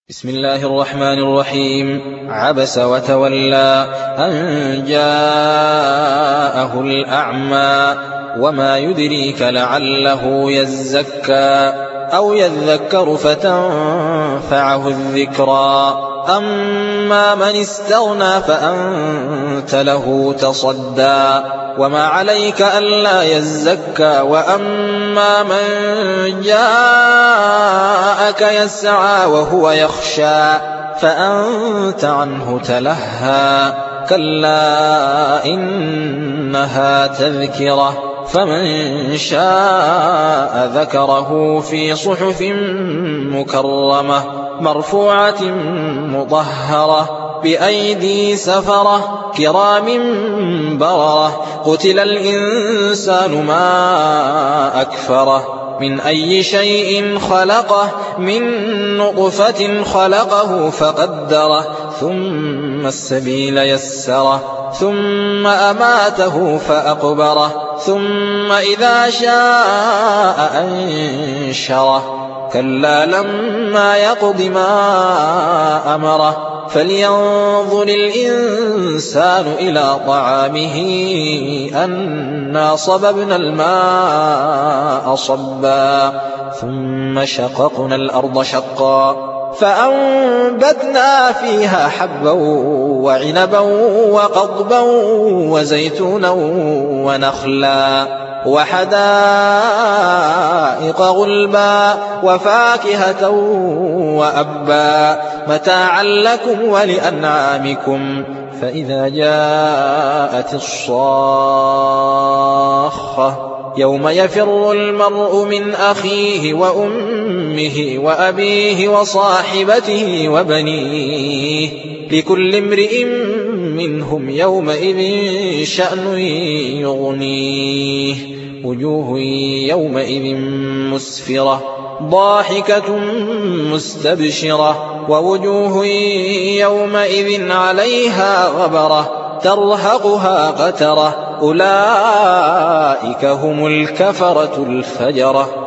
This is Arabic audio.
بسم الله الرحمن الرحيم. عبس وتولى أن جاءه الأعمى وما يدريك لعله يزكى أو يذكر فتنفعه الذكرى أما من استغنى فأنت له تصدى وما عليك ألا يزكى وأما من جاءك يسعى وهو يخشى فأنت عنه تلهى كلا إنها تذكرة فمن شاء ذكره في صحف مكرمة مرفوعة مطهرة بأيدي سفرة كرام بررة قتل الإنسان ما أكفره من أي شيء خلقه من نطفة خلقه فقدره ثم السبيل يسره ثم أماته فأقبره ثم إذا شاء أنشره كلا لما يقض ما أمره فلينظر الإنسان إلى طعامه أنا صببنا الماء صبا ثم شققنا الأرض شقا فأنبتنا فيها حبا وعنبا وقضبا وزيتونا ونخلا وحدائق غلبا وفاكهة وأبا متاعا لكم ولأنعامكم فإذا جاءت الصاخة يوم يفر المرء من أخيه وأمه وأبيه وصاحبته وبنيه لكل امرئ منهم يومئذ شأن يغنيه وجوه يومئذ مسفرة ضاحكة مستبشرة ووجوه يومئذ عليها غبرة ترهقها قترة أولئك هم الكفرة الفجرة.